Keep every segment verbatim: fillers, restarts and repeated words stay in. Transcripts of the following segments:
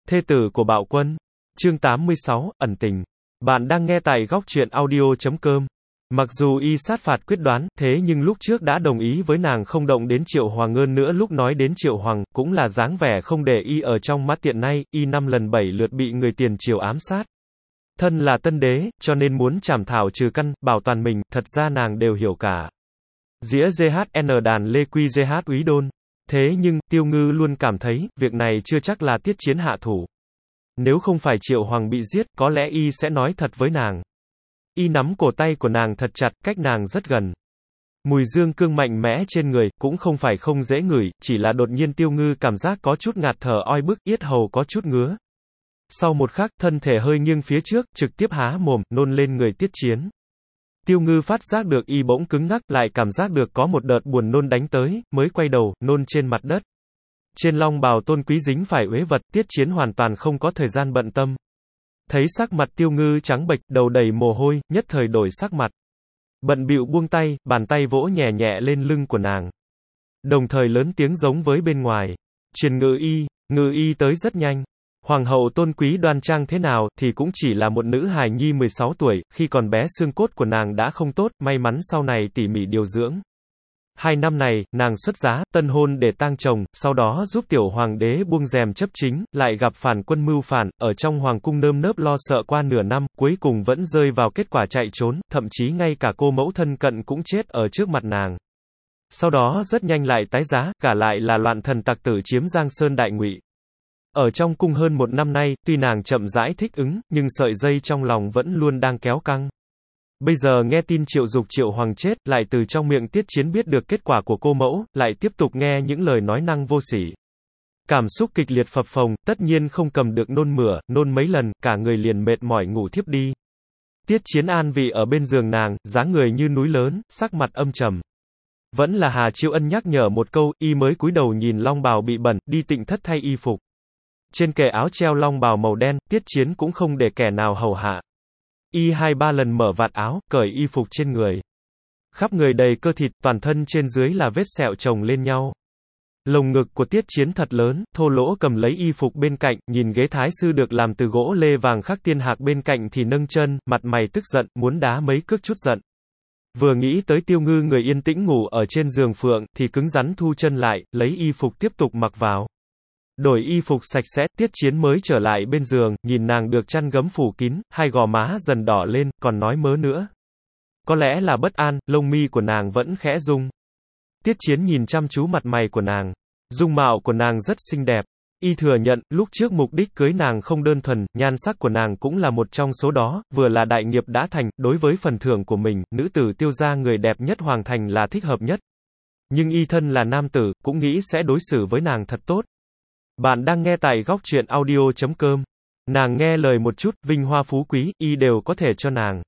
Thê tử của Bạo Quân. Chương tám mươi sáu, ẩn tình. Bạn đang nghe tại góc truyện audio chấm com. Mặc dù y sát phạt quyết đoán, thế nhưng lúc trước đã đồng ý với nàng không động đến Triệu Hoàng hơn nữa, lúc nói đến Triệu Hoàng, cũng là dáng vẻ không để y ở trong mắt, tiện nay, y năm lần bảy lượt bị người tiền triều ám sát. Thân là tân đế, cho nên muốn trảm thảo trừ căn, bảo toàn mình, thật ra nàng đều hiểu cả. Dĩa giê hát en đàn Lê Quy giê hát úy đôn. Thế nhưng, Tiêu Ngư luôn cảm thấy, việc này chưa chắc là Tiết Chiến hạ thủ. Nếu không phải Triệu Hoàng bị giết, có lẽ y sẽ nói thật với nàng. Y nắm cổ tay của nàng thật chặt, cách nàng rất gần. Mùi dương cương mạnh mẽ trên người, cũng không phải không dễ ngửi, chỉ là đột nhiên Tiêu Ngư cảm giác có chút ngạt thở oi bức, yết hầu có chút ngứa. Sau một khắc, thân thể hơi nghiêng phía trước, trực tiếp há mồm, nôn lên người Tiết Chiến. Tiêu Ngư phát giác được y bỗng cứng ngắc, lại cảm giác được có một đợt buồn nôn đánh tới, mới quay đầu, nôn trên mặt đất. Trên long bào tôn quý dính phải uế vật, Tiết Chiến hoàn toàn không có thời gian bận tâm. Thấy sắc mặt Tiêu Ngư trắng bệch, đầu đầy mồ hôi, nhất thời đổi sắc mặt. Bận bịu buông tay, bàn tay vỗ nhẹ nhẹ lên lưng của nàng. Đồng thời lớn tiếng giống với bên ngoài. Truyền ngự y, ngự y tới rất nhanh. Hoàng hậu tôn quý đoan trang thế nào, thì cũng chỉ là một nữ hài nhi mười sáu tuổi, khi còn bé xương cốt của nàng đã không tốt, may mắn sau này tỉ mỉ điều dưỡng. Hai năm này, nàng xuất giá, tân hôn để tang chồng, sau đó giúp tiểu hoàng đế buông rèm chấp chính, lại gặp phản quân mưu phản, ở trong hoàng cung nơm nớp lo sợ qua nửa năm, cuối cùng vẫn rơi vào kết quả chạy trốn, thậm chí ngay cả cô mẫu thân cận cũng chết ở trước mặt nàng. Sau đó rất nhanh lại tái giá, cả lại là loạn thần tặc tử chiếm Giang Sơn Đại Ngụy. Ở trong cung hơn một năm nay, tuy nàng chậm rãi thích ứng, nhưng sợi dây trong lòng vẫn luôn đang kéo căng. Bây giờ nghe tin Triệu Dục Triệu Hoàng chết, lại từ trong miệng Tiết Chiến biết được kết quả của cô mẫu, lại tiếp tục nghe những lời nói năng vô sỉ. Cảm xúc kịch liệt phập phồng, tất nhiên không cầm được nôn mửa, nôn mấy lần, cả người liền mệt mỏi ngủ thiếp đi. Tiết Chiến an vị ở bên giường nàng, dáng người như núi lớn, sắc mặt âm trầm. Vẫn là Hà Chiêu Ân nhắc nhở một câu, y mới cúi đầu nhìn long bào bị bẩn, đi tịnh thất thay y phục. Trên kệ áo treo long bào màu đen, Tiết Chiến cũng không để kẻ nào hầu hạ. Y hai ba lần mở vạt áo, cởi y phục trên người. Khắp người đầy cơ thịt, toàn thân trên dưới là vết sẹo chồng lên nhau. Lồng ngực của Tiết Chiến thật lớn, thô lỗ cầm lấy y phục bên cạnh, nhìn ghế thái sư được làm từ gỗ lê vàng khắc tiên hạc bên cạnh thì nâng chân, mặt mày tức giận, muốn đá mấy cước chút giận. Vừa nghĩ tới Tiêu Ngư người yên tĩnh ngủ ở trên giường phượng, thì cứng rắn thu chân lại, lấy y phục tiếp tục mặc vào. Đổi y phục sạch sẽ, Tiết Chiến mới trở lại bên giường, nhìn nàng được chăn gấm phủ kín, hai gò má dần đỏ lên, còn nói mớ nữa. Có lẽ là bất an, lông mi của nàng vẫn khẽ rung. Tiết Chiến nhìn chăm chú mặt mày của nàng. Dung mạo của nàng rất xinh đẹp. Y thừa nhận, lúc trước mục đích cưới nàng không đơn thuần, nhan sắc của nàng cũng là một trong số đó, vừa là đại nghiệp đã thành, đối với phần thưởng của mình, nữ tử Tiêu gia người đẹp nhất hoàng thành là thích hợp nhất. Nhưng y thân là nam tử, cũng nghĩ sẽ đối xử với nàng thật tốt. Bạn đang nghe tại góc truyện audio chấm com. Nàng nghe lời một chút, vinh hoa phú quý, y đều có thể cho nàng.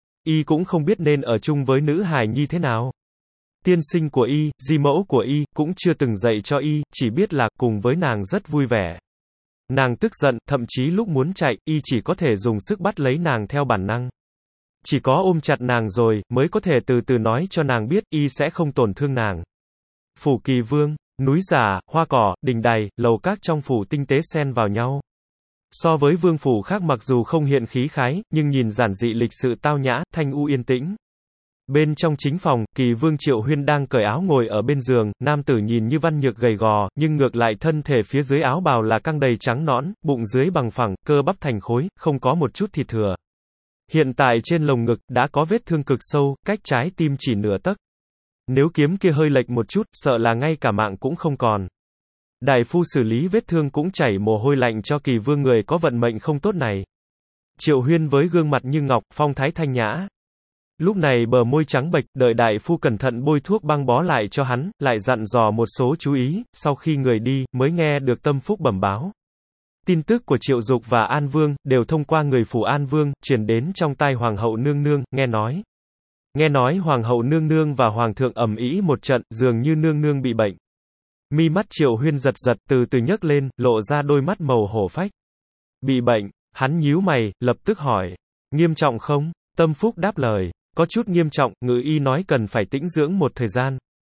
Y cũng không biết nên ở chung với nữ hài nhi thế nào. Tiên sinh của y, di mẫu của y, cũng chưa từng dạy cho y, chỉ biết là, cùng với nàng rất vui vẻ. Nàng tức giận, thậm chí lúc muốn chạy, y chỉ có thể dùng sức bắt lấy nàng theo bản năng. Chỉ có ôm chặt nàng rồi, mới có thể từ từ nói cho nàng biết, y sẽ không tổn thương nàng. Phủ Kỳ Vương. Núi giả, hoa cỏ, đình đài, lầu các trong phủ tinh tế xen vào nhau. So với vương phủ khác mặc dù không hiện khí khái, nhưng nhìn giản dị lịch sự tao nhã, thanh u yên tĩnh. Bên trong chính phòng, Kỳ Vương Triệu Huyên đang cởi áo ngồi ở bên giường, nam tử nhìn như văn nhược gầy gò, nhưng ngược lại thân thể phía dưới áo bào là căng đầy trắng nõn, bụng dưới bằng phẳng, cơ bắp thành khối, không có một chút thịt thừa. Hiện tại trên lồng ngực, đã có vết thương cực sâu, cách trái tim chỉ nửa tấc. Nếu kiếm kia hơi lệch một chút, sợ là ngay cả mạng cũng không còn. Đại phu xử lý vết thương cũng chảy mồ hôi lạnh cho Kỳ Vương người có vận mệnh không tốt này. Triệu Huyên với gương mặt như ngọc, phong thái thanh nhã. Lúc này bờ môi trắng bệch, đợi đại phu cẩn thận bôi thuốc băng bó lại cho hắn, lại dặn dò một số chú ý, sau khi người đi, mới nghe được Tâm Phúc bẩm báo. Tin tức của Triệu Dục và An Vương, đều thông qua người phủ An Vương, truyền đến trong tai Hoàng hậu nương nương, nghe nói. Nghe nói Hoàng hậu nương nương và Hoàng thượng ầm ĩ một trận, dường như nương nương bị bệnh. Mi mắt Triệu Huyên giật giật, từ từ nhấc lên, lộ ra đôi mắt màu hổ phách. Bị bệnh, hắn nhíu mày, lập tức hỏi. Nghiêm trọng không? Tâm Phúc đáp lời. Có chút nghiêm trọng, ngự y nói cần phải tĩnh dưỡng một thời gian.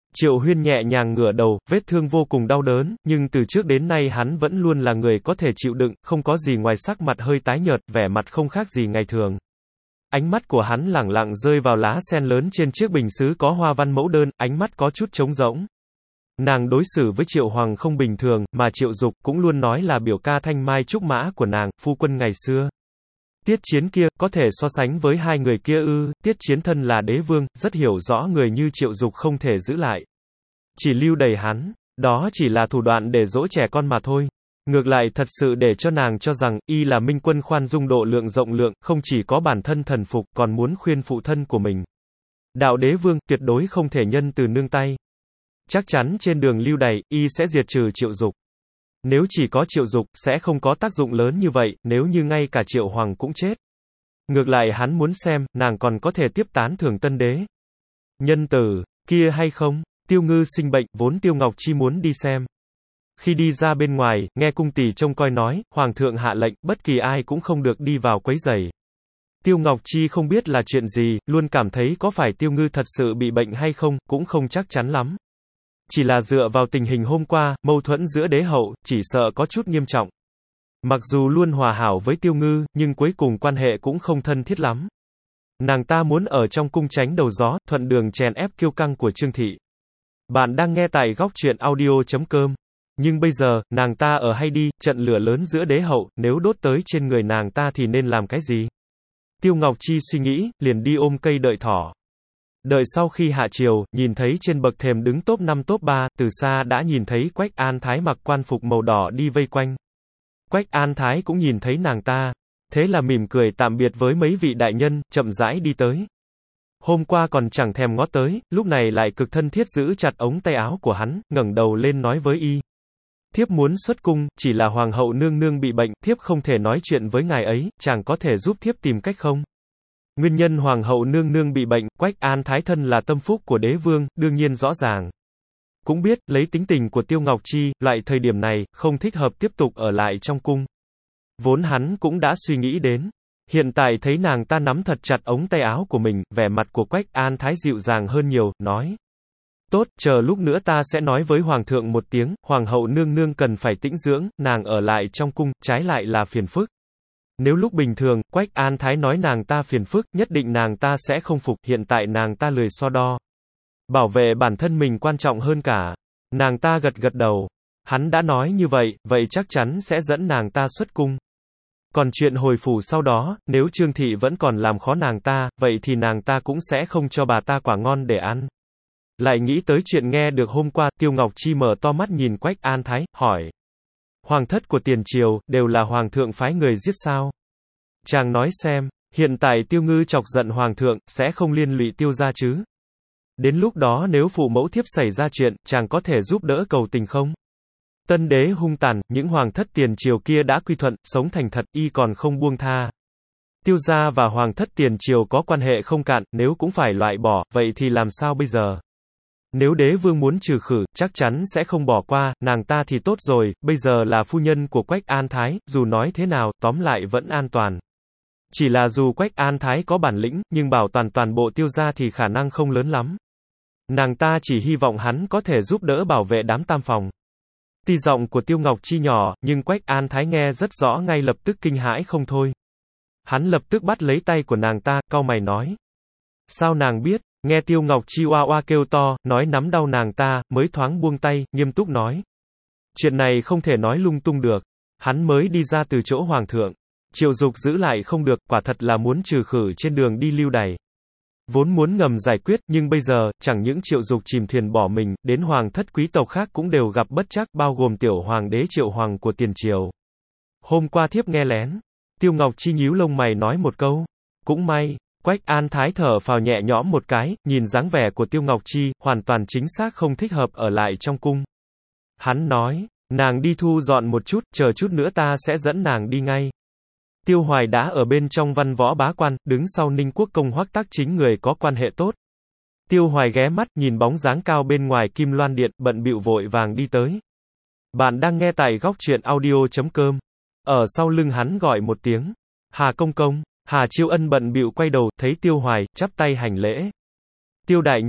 Triệu Huyên nhẹ nhàng ngửa đầu, vết thương vô cùng đau đớn, nhưng từ trước đến nay hắn vẫn luôn là người có thể chịu đựng, không có gì ngoài sắc mặt hơi tái nhợt, vẻ mặt không khác gì ngày thường. Ánh mắt của hắn lẳng lặng rơi vào lá sen lớn trên chiếc bình sứ có hoa văn mẫu đơn, ánh mắt có chút trống rỗng. Nàng đối xử với Triệu Hoàng không bình thường, mà Triệu Dục cũng luôn nói là biểu ca thanh mai trúc mã của nàng, phu quân ngày xưa. Tiết Chiến kia, có thể so sánh với hai người kia ư? Tiết Chiến thân là đế vương, rất hiểu rõ người như Triệu Dục không thể giữ lại. Chỉ lưu đày hắn, đó chỉ là thủ đoạn để dỗ trẻ con mà thôi. Ngược lại thật sự để cho nàng cho rằng, y là minh quân khoan dung độ lượng rộng lượng, không chỉ có bản thân thần phục, còn muốn khuyên phụ thân của mình. Đạo đế vương, tuyệt đối không thể nhân từ nương tay. Chắc chắn trên đường lưu đày, y sẽ diệt trừ Triệu Dục. Nếu chỉ có Triệu Dục, sẽ không có tác dụng lớn như vậy, nếu như ngay cả Triệu Hoàng cũng chết. Ngược lại hắn muốn xem, nàng còn có thể tiếp tán thưởng tân đế. Nhân tử, kia hay không? Tiêu Ngư sinh bệnh, vốn Tiêu Ngọc Chi muốn đi xem. Khi đi ra bên ngoài, nghe cung tỳ trông coi nói, Hoàng thượng hạ lệnh, bất kỳ ai cũng không được đi vào quấy rầy. Tiêu Ngọc Chi không biết là chuyện gì, luôn cảm thấy có phải Tiêu Ngư thật sự bị bệnh hay không, cũng không chắc chắn lắm. Chỉ là dựa vào tình hình hôm qua, mâu thuẫn giữa đế hậu, chỉ sợ có chút nghiêm trọng. Mặc dù luôn hòa hảo với Tiêu Ngư, nhưng cuối cùng quan hệ cũng không thân thiết lắm. Nàng ta muốn ở trong cung tránh đầu gió, thuận đường chèn ép kiêu căng của Trương Thị. Bạn đang nghe tại góc truyện audio chấm com. Nhưng bây giờ, nàng ta ở hay đi, trận lửa lớn giữa đế hậu, nếu đốt tới trên người nàng ta thì nên làm cái gì? Tiêu Ngọc Chi suy nghĩ, liền đi ôm cây đợi thỏ. Đợi sau khi hạ triều, nhìn thấy trên bậc thềm đứng top năm top ba, từ xa đã nhìn thấy Quách An Thái mặc quan phục màu đỏ đi vây quanh. Quách An Thái cũng nhìn thấy nàng ta. Thế là mỉm cười tạm biệt với mấy vị đại nhân, chậm rãi đi tới. Hôm qua còn chẳng thèm ngó tới, lúc này lại cực thân thiết giữ chặt ống tay áo của hắn, ngẩng đầu lên nói với y. Thiếp muốn xuất cung, chỉ là hoàng hậu nương nương bị bệnh, thiếp không thể nói chuyện với ngài ấy, chàng có thể giúp thiếp tìm cách không? Nguyên nhân hoàng hậu nương nương bị bệnh, Quách An Thái thân là tâm phúc của đế vương, đương nhiên rõ ràng. Cũng biết, lấy tính tình của Tiêu Ngọc Chi, loại thời điểm này, không thích hợp tiếp tục ở lại trong cung. Vốn hắn cũng đã suy nghĩ đến. Hiện tại thấy nàng ta nắm thật chặt ống tay áo của mình, vẻ mặt của Quách An Thái dịu dàng hơn nhiều, nói. Tốt, chờ lúc nữa ta sẽ nói với Hoàng thượng một tiếng, Hoàng hậu nương nương cần phải tĩnh dưỡng, nàng ở lại trong cung, trái lại là phiền phức. Nếu lúc bình thường, Quách An Thái nói nàng ta phiền phức, nhất định nàng ta sẽ không phục, hiện tại nàng ta lười so đo. Bảo vệ bản thân mình quan trọng hơn cả. Nàng ta gật gật đầu. Hắn đã nói như vậy, vậy chắc chắn sẽ dẫn nàng ta xuất cung. Còn chuyện hồi phủ sau đó, nếu Trương Thị vẫn còn làm khó nàng ta, vậy thì nàng ta cũng sẽ không cho bà ta quả ngon để ăn. Lại nghĩ tới chuyện nghe được hôm qua, Tiêu Ngọc Chi mở to mắt nhìn Quách An Thái, hỏi. Hoàng thất của tiền triều, đều là hoàng thượng phái người giết sao? Chàng nói xem, hiện tại Tiêu Ngư chọc giận hoàng thượng, sẽ không liên lụy Tiêu gia chứ? Đến lúc đó nếu phụ mẫu thiếp xảy ra chuyện, chàng có thể giúp đỡ cầu tình không? Tân đế hung tàn, những hoàng thất tiền triều kia đã quy thuận, sống thành thật, y còn không buông tha. Tiêu gia và hoàng thất tiền triều có quan hệ không cạn, nếu cũng phải loại bỏ, vậy thì làm sao bây giờ? Nếu đế vương muốn trừ khử, chắc chắn sẽ không bỏ qua, nàng ta thì tốt rồi, bây giờ là phu nhân của Quách An Thái, dù nói thế nào, tóm lại vẫn an toàn. Chỉ là dù Quách An Thái có bản lĩnh, nhưng bảo toàn toàn bộ Tiêu gia thì khả năng không lớn lắm. Nàng ta chỉ hy vọng hắn có thể giúp đỡ bảo vệ đám tam phòng. Tuy giọng của Tiêu Ngọc Chi nhỏ, nhưng Quách An Thái nghe rất rõ ngay lập tức kinh hãi không thôi. Hắn lập tức bắt lấy tay của nàng ta, cau mày nói. Sao nàng biết? Nghe Tiêu Ngọc Chi oa oa kêu to, nói nắm đau nàng ta, mới thoáng buông tay, nghiêm túc nói. Chuyện này không thể nói lung tung được. Hắn mới đi ra từ chỗ hoàng thượng. Triệu Dục giữ lại không được, quả thật là muốn trừ khử trên đường đi lưu đày. Vốn muốn ngầm giải quyết, nhưng bây giờ, chẳng những Triệu Dục chìm thuyền bỏ mình, đến hoàng thất quý tộc khác cũng đều gặp bất trắc, bao gồm tiểu hoàng đế Triệu Hoàng của tiền triều. Hôm qua thiếp nghe lén. Tiêu Ngọc Chi nhíu lông mày nói một câu. Cũng may. Quách An Thái thở phào nhẹ nhõm một cái, nhìn dáng vẻ của Tiêu Ngọc Chi, hoàn toàn chính xác không thích hợp ở lại trong cung. Hắn nói, nàng đi thu dọn một chút, chờ chút nữa ta sẽ dẫn nàng đi ngay. Tiêu Hoài đã ở bên trong văn võ bá quan, đứng sau Ninh Quốc công Hoắc Tác Chính người có quan hệ tốt. Tiêu Hoài ghé mắt nhìn bóng dáng cao bên ngoài Kim Loan Điện, bận bịu vội vàng đi tới. Bạn đang nghe tại góc truyện audio chấm com. Ở sau lưng hắn gọi một tiếng. Hà công công. Hà Chiêu Ân bận bịu quay đầu, thấy Tiêu Hoài, chắp tay hành lễ. Tiêu đại nhân,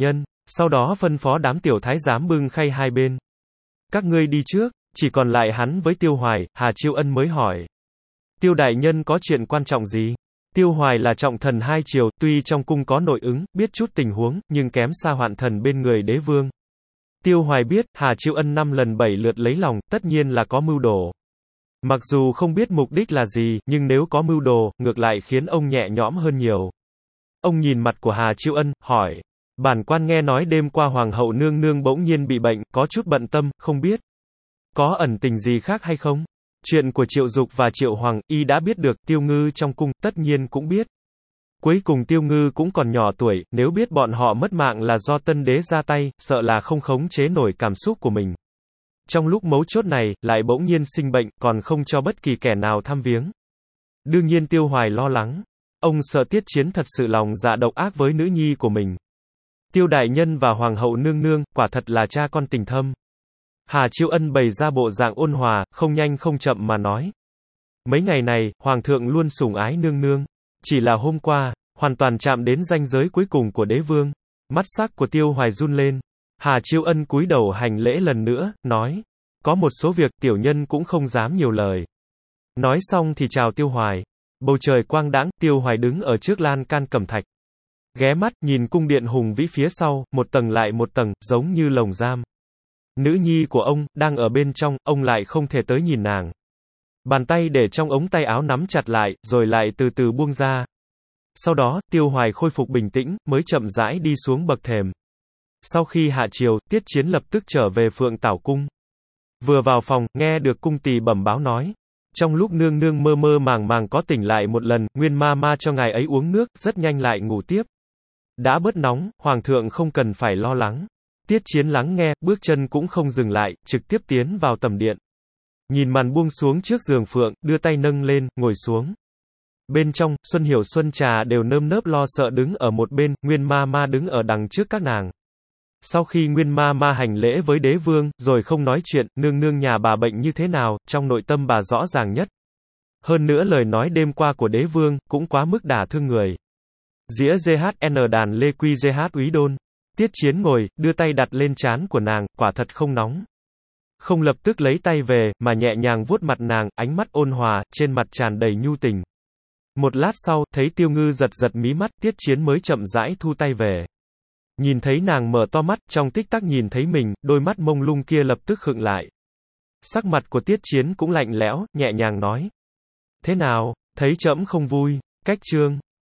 Sau đó phân phó đám tiểu thái giám bưng khay hai bên. Các ngươi đi trước, chỉ còn lại hắn với Tiêu Hoài, Hà Chiêu Ân mới hỏi. Tiêu đại nhân có chuyện quan trọng gì? Tiêu Hoài là trọng thần hai triều, tuy trong cung có nội ứng, biết chút tình huống, nhưng kém xa Hoạn thần bên người đế vương. Tiêu Hoài biết, Hà Chiêu Ân năm lần bảy lượt lấy lòng, tất nhiên là có mưu đồ. Mặc dù không biết mục đích là gì, nhưng nếu có mưu đồ, ngược lại khiến ông nhẹ nhõm hơn nhiều. Ông nhìn mặt của Hà Chiêu Ân, hỏi. Bản quan nghe nói đêm qua Hoàng hậu nương nương bỗng nhiên bị bệnh, có chút bận tâm, không biết. Có ẩn tình gì khác hay không? Chuyện của Triệu Dục và Triệu Hoàng, y đã biết được, Tiêu Ngư trong cung, tất nhiên cũng biết. Cuối cùng Tiêu Ngư cũng còn nhỏ tuổi, nếu biết bọn họ mất mạng là do tân đế ra tay, sợ là không khống chế nổi cảm xúc của mình. Trong lúc mấu chốt này, lại bỗng nhiên sinh bệnh, còn không cho bất kỳ kẻ nào thăm viếng. Đương nhiên Tiêu Hoài lo lắng. Ông sợ Tiết Chiến thật sự lòng dạ độc ác với nữ nhi của mình. Tiêu đại nhân và Hoàng hậu nương nương, quả thật là cha con tình thâm. Hà Chiêu Ân bày ra bộ dạng ôn hòa, không nhanh không chậm mà nói. Mấy ngày này, Hoàng thượng luôn sủng ái nương nương. Chỉ là hôm qua, hoàn toàn chạm đến ranh giới cuối cùng của đế vương. Mắt sắc của Tiêu Hoài run lên. Hà Chiêu Ân cúi đầu hành lễ lần nữa, nói. Có một số việc tiểu nhân cũng không dám nhiều lời. Nói xong thì chào Tiêu Hoài. Bầu trời quang đãng, Tiêu Hoài đứng ở trước lan can cẩm thạch. Ghé mắt, nhìn cung điện hùng vĩ phía sau, một tầng lại một tầng, giống như lồng giam. Nữ nhi của ông, đang ở bên trong, ông lại không thể tới nhìn nàng. Bàn tay để trong ống tay áo nắm chặt lại, rồi lại từ từ buông ra. Sau đó, Tiêu Hoài khôi phục bình tĩnh, mới chậm rãi đi xuống bậc thềm. Sau khi hạ triều, Tiết Chiến lập tức trở về Phượng Tảo Cung. Vừa vào phòng, nghe được cung tỳ bẩm báo nói. Trong lúc nương nương mơ mơ màng màng có tỉnh lại một lần, Nguyên ma ma cho ngài ấy uống nước, rất nhanh lại ngủ tiếp. Đã bớt nóng, Hoàng thượng không cần phải lo lắng. Tiết Chiến lắng nghe, bước chân cũng không dừng lại, trực tiếp tiến vào tầm điện. Nhìn màn buông xuống trước giường phượng, đưa tay nâng lên, ngồi xuống. Bên trong, Xuân Hiểu Xuân Trà đều nơm nớp lo sợ đứng ở một bên, Nguyên ma ma đứng ở đằng trước các nàng. Sau khi Nguyên ma ma hành lễ với đế vương, rồi không nói chuyện, nương nương nhà bà bệnh như thế nào, trong nội tâm bà rõ ràng nhất. Hơn nữa lời nói đêm qua của đế vương, cũng quá mức đả thương người. Dĩa giê hát en đàn lê quy giê hát úy đôn. Tiết Chiến ngồi, đưa tay đặt lên trán của nàng, quả thật không nóng. Không lập tức lấy tay về, mà nhẹ nhàng vuốt mặt nàng, ánh mắt ôn hòa, trên mặt tràn đầy nhu tình. Một lát sau, thấy Tiêu Ngư giật giật mí mắt, Tiết Chiến mới chậm rãi thu tay về. Nhìn thấy nàng mở to mắt, trong tích tắc nhìn thấy mình, đôi mắt mông lung kia lập tức khựng lại. Sắc mặt của Tiết Chiến cũng lạnh lẽo, nhẹ nhàng nói. Thế nào, thấy trẫm không vui, cách chương.